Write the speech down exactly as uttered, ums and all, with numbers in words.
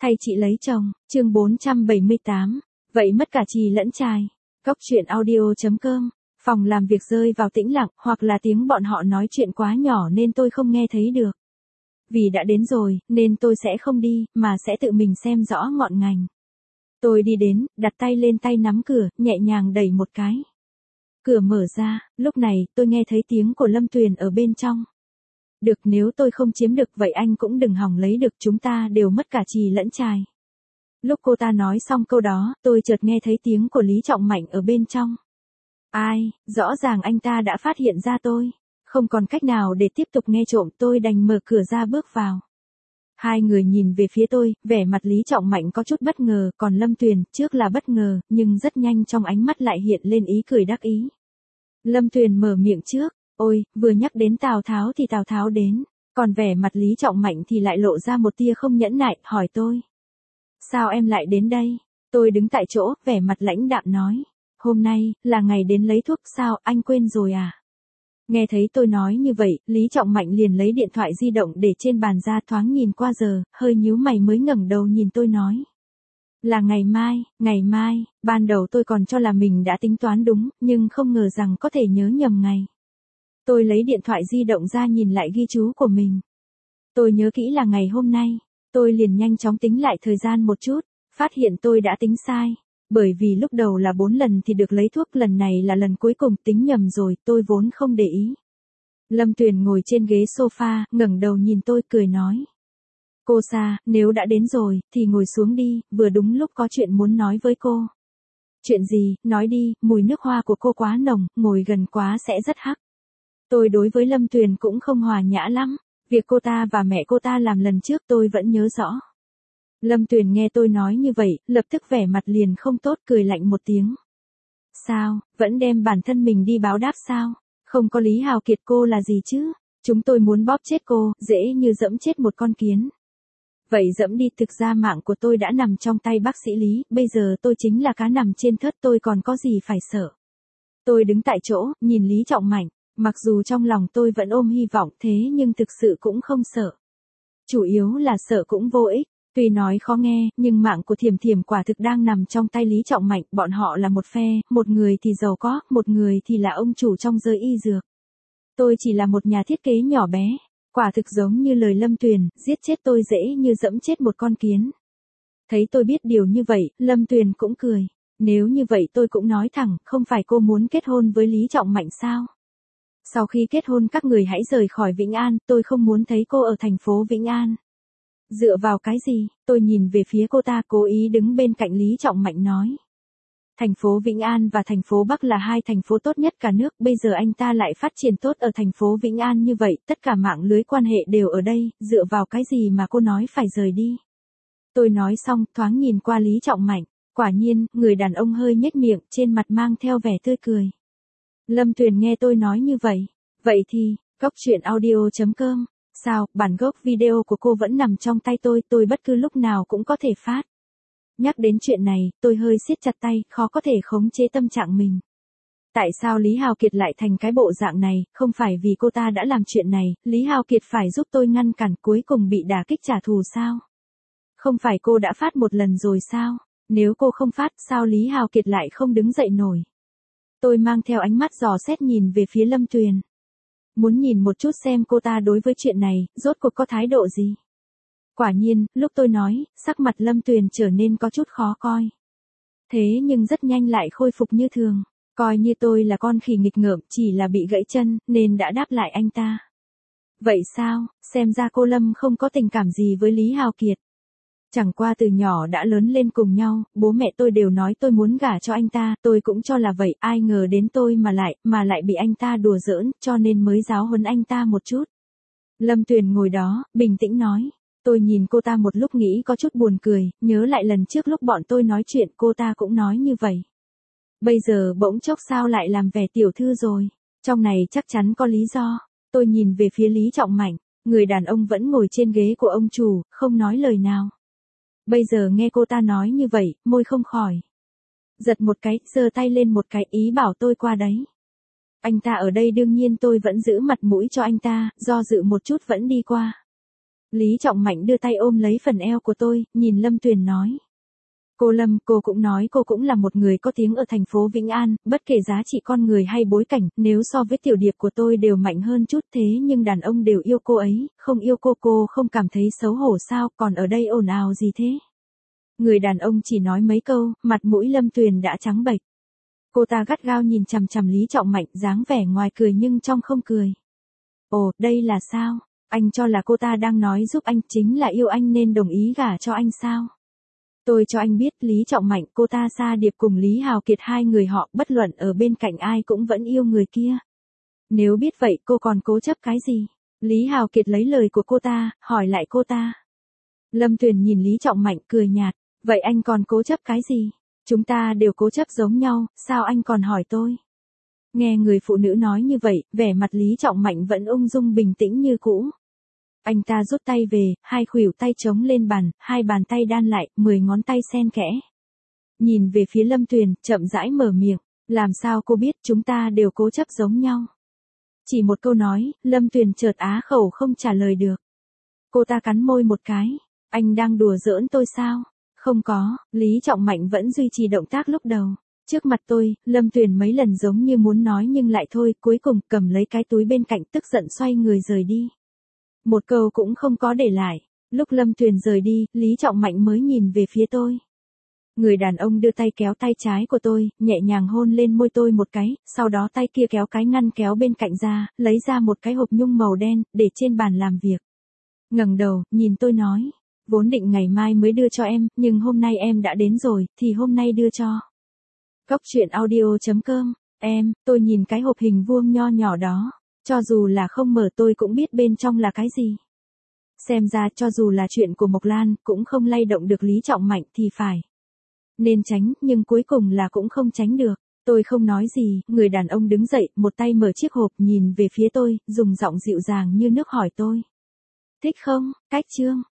Thay chị lấy chồng, chương bốn trăm bảy mươi tám, vậy mất cả chì lẫn chài. Góc chuyện audio.com, phòng làm việc rơi vào tĩnh lặng, hoặc là tiếng bọn họ nói chuyện quá nhỏ nên tôi không nghe thấy được. Vì đã đến rồi, nên tôi sẽ không đi, mà sẽ tự mình xem rõ ngọn ngành. Tôi đi đến, đặt tay lên tay nắm cửa, nhẹ nhàng đẩy một cái. Cửa mở ra, lúc này, tôi nghe thấy tiếng của Lâm Tuyền ở bên trong. Được, nếu tôi không chiếm được vậy anh cũng đừng hòng lấy được, chúng ta đều mất cả chì lẫn chài. Lúc cô ta nói xong câu đó, tôi chợt nghe thấy tiếng của Lý Trọng Mạnh ở bên trong. Ai, rõ ràng anh ta đã phát hiện ra tôi. Không còn cách nào để tiếp tục nghe trộm, tôi đành mở cửa ra bước vào. Hai người nhìn về phía tôi, vẻ mặt Lý Trọng Mạnh có chút bất ngờ, còn Lâm Tuyền, trước là bất ngờ, nhưng rất nhanh trong ánh mắt lại hiện lên ý cười đắc ý. Lâm Tuyền mở miệng trước, ôi, vừa nhắc đến Tào Tháo thì Tào Tháo đến, còn vẻ mặt Lý Trọng Mạnh thì lại lộ ra một tia không nhẫn nại, hỏi tôi. Sao em lại đến đây? Tôi đứng tại chỗ, vẻ mặt lãnh đạm nói. Hôm nay, là ngày đến lấy thuốc sao, anh quên rồi à? Nghe thấy tôi nói như vậy, Lý Trọng Mạnh liền lấy điện thoại di động để trên bàn ra, thoáng nhìn qua giờ, hơi nhíu mày mới ngẩng đầu nhìn tôi nói. Là ngày mai, ngày mai, ban đầu tôi còn cho là mình đã tính toán đúng, nhưng không ngờ rằng có thể nhớ nhầm ngày. Tôi lấy điện thoại di động ra nhìn lại ghi chú của mình. Tôi nhớ kỹ là ngày hôm nay, tôi liền nhanh chóng tính lại thời gian một chút, phát hiện tôi đã tính sai. Bởi vì lúc đầu là bốn lần thì được lấy thuốc, lần này là lần cuối cùng, tính nhầm rồi, tôi vốn không để ý. Lâm Tuyền ngồi trên ghế sofa, ngẩng đầu nhìn tôi cười nói. Cô Sa, nếu đã đến rồi, thì ngồi xuống đi, vừa đúng lúc có chuyện muốn nói với cô. Chuyện gì, nói đi, mùi nước hoa của cô quá nồng, ngồi gần quá sẽ rất hắc. Tôi đối với Lâm Tuyền cũng không hòa nhã lắm, việc cô ta và mẹ cô ta làm lần trước tôi vẫn nhớ rõ. Lâm Tuyền nghe tôi nói như vậy, lập tức vẻ mặt liền không tốt, cười lạnh một tiếng. Sao, vẫn đem bản thân mình đi báo đáp sao? Không có Lý Hào Kiệt cô là gì chứ? Chúng tôi muốn bóp chết cô, dễ như dẫm chết một con kiến. Vậy dẫm đi, thực ra mạng của tôi đã nằm trong tay bác sĩ Lý, bây giờ tôi chính là cá nằm trên thớt, tôi còn có gì phải sợ. Tôi đứng tại chỗ, nhìn Lý Trọng Mạnh, mặc dù trong lòng tôi vẫn ôm hy vọng thế nhưng thực sự cũng không sợ. Chủ yếu là sợ cũng vô ích. Tuy nói khó nghe, nhưng mạng của Thiểm Thiểm quả thực đang nằm trong tay Lý Trọng Mạnh, bọn họ là một phe, một người thì giàu có, một người thì là ông chủ trong giới y dược. Tôi chỉ là một nhà thiết kế nhỏ bé, quả thực giống như lời Lâm Tuyền, giết chết tôi dễ như dẫm chết một con kiến. Thấy tôi biết điều như vậy, Lâm Tuyền cũng cười, nếu như vậy tôi cũng nói thẳng, không phải cô muốn kết hôn với Lý Trọng Mạnh sao? Sau khi kết hôn các người hãy rời khỏi Vĩnh An, tôi không muốn thấy cô ở thành phố Vĩnh An. Dựa vào cái gì? Tôi nhìn về phía cô ta, cố ý đứng bên cạnh Lý Trọng Mạnh nói. Thành phố Vĩnh An và thành phố Bắc là hai thành phố tốt nhất cả nước, bây giờ anh ta lại phát triển tốt ở thành phố Vĩnh An như vậy, tất cả mạng lưới quan hệ đều ở đây, dựa vào cái gì mà cô nói phải rời đi? Tôi nói xong, thoáng nhìn qua Lý Trọng Mạnh, quả nhiên, người đàn ông hơi nhếch miệng, trên mặt mang theo vẻ tươi cười. Lâm Tuyền nghe tôi nói như vậy, vậy thì, góc chuyện audio.com. Sao, bản gốc video của cô vẫn nằm trong tay tôi, tôi bất cứ lúc nào cũng có thể phát. Nhắc đến chuyện này, tôi hơi siết chặt tay, khó có thể khống chế tâm trạng mình. Tại sao Lý Hào Kiệt lại thành cái bộ dạng này, không phải vì cô ta đã làm chuyện này, Lý Hào Kiệt phải giúp tôi ngăn cản, cuối cùng bị đả kích trả thù sao? Không phải cô đã phát một lần rồi sao? Nếu cô không phát, sao Lý Hào Kiệt lại không đứng dậy nổi? Tôi mang theo ánh mắt dò xét nhìn về phía Lâm Tuyền. Muốn nhìn một chút xem cô ta đối với chuyện này, rốt cuộc có thái độ gì. Quả nhiên, lúc tôi nói, sắc mặt Lâm Tuyền trở nên có chút khó coi. Thế nhưng rất nhanh lại khôi phục như thường, coi như tôi là con khỉ nghịch ngợm, chỉ là bị gãy chân, nên đã đáp lại anh ta. Vậy sao, xem ra cô Lâm không có tình cảm gì với Lý Hào Kiệt. Chẳng qua từ nhỏ đã lớn lên cùng nhau, bố mẹ tôi đều nói tôi muốn gả cho anh ta, tôi cũng cho là vậy, ai ngờ đến tôi mà lại, mà lại bị anh ta đùa giỡn, cho nên mới giáo huấn anh ta một chút. Lâm Tuyền ngồi đó, bình tĩnh nói, tôi nhìn cô ta một lúc nghĩ có chút buồn cười, nhớ lại lần trước lúc bọn tôi nói chuyện cô ta cũng nói như vậy. Bây giờ bỗng chốc sao lại làm vẻ tiểu thư rồi, trong này chắc chắn có lý do, tôi nhìn về phía Lý Trọng Mạnh, người đàn ông vẫn ngồi trên ghế của ông chủ, không nói lời nào. Bây giờ nghe cô ta nói như vậy, môi không khỏi giật một cái, giơ tay lên một cái, ý bảo tôi qua đấy. Anh ta ở đây đương nhiên tôi vẫn giữ mặt mũi cho anh ta, do dự một chút vẫn đi qua. Lý Trọng Mạnh đưa tay ôm lấy phần eo của tôi, nhìn Lâm Tuyền nói. Cô Lâm, cô cũng nói cô cũng là một người có tiếng ở thành phố Vĩnh An, bất kể giá trị con người hay bối cảnh, nếu so với tiểu điệp của tôi đều mạnh hơn chút thế nhưng đàn ông đều yêu cô ấy, không yêu cô cô không cảm thấy xấu hổ sao, còn ở đây ồn ào gì thế? Người đàn ông chỉ nói mấy câu, mặt mũi Lâm Tuyền đã trắng bệch. Cô ta gắt gao nhìn chằm chằm Lý Trọng Mạnh, dáng vẻ ngoài cười nhưng trong không cười. Ồ, đây là sao? Anh cho là cô ta đang nói giúp anh, chính là yêu anh nên đồng ý gả cho anh sao? Tôi cho anh biết Lý Trọng Mạnh, cô ta Sa Điệp cùng Lý Hào Kiệt hai người họ bất luận ở bên cạnh ai cũng vẫn yêu người kia. Nếu biết vậy cô còn cố chấp cái gì? Lý Hào Kiệt lấy lời của cô ta, hỏi lại cô ta. Lâm Tuyền nhìn Lý Trọng Mạnh cười nhạt, vậy anh còn cố chấp cái gì? Chúng ta đều cố chấp giống nhau, sao anh còn hỏi tôi? Nghe người phụ nữ nói như vậy, vẻ mặt Lý Trọng Mạnh vẫn ung dung bình tĩnh như cũ. Anh ta rút tay về, hai khuỷu tay chống lên bàn, hai bàn tay đan lại, mười ngón tay xen kẽ. Nhìn về phía Lâm Tuyền, chậm rãi mở miệng, làm sao cô biết chúng ta đều cố chấp giống nhau? Chỉ một câu nói, Lâm Tuyền chợt á khẩu không trả lời được. Cô ta cắn môi một cái, anh đang đùa giỡn tôi sao? Không có, Lý Trọng Mạnh vẫn duy trì động tác lúc đầu. Trước mặt tôi, Lâm Tuyền mấy lần giống như muốn nói nhưng lại thôi, cuối cùng cầm lấy cái túi bên cạnh tức giận xoay người rời đi. Một câu cũng không có để lại. Lúc Lâm Tuyền rời đi, Lý Trọng Mạnh mới nhìn về phía tôi. Người đàn ông đưa tay kéo tay trái của tôi, nhẹ nhàng hôn lên môi tôi một cái, sau đó tay kia kéo cái ngăn kéo bên cạnh ra, lấy ra một cái hộp nhung màu đen, để trên bàn làm việc. Ngẩng đầu, nhìn tôi nói, vốn định ngày mai mới đưa cho em, nhưng hôm nay em đã đến rồi, thì hôm nay đưa cho. Cốc truyện audio chấm com, em, tôi nhìn cái hộp hình vuông nho nhỏ đó. Cho dù là không mở tôi cũng biết bên trong là cái gì. Xem ra cho dù là chuyện của Mộc Lan cũng không lay động được Lý Trọng Mạnh thì phải. Nên tránh, nhưng cuối cùng là cũng không tránh được. Tôi không nói gì, người đàn ông đứng dậy, một tay mở chiếc hộp nhìn về phía tôi, dùng giọng dịu dàng như nước hỏi tôi. Thích không? Cách chương.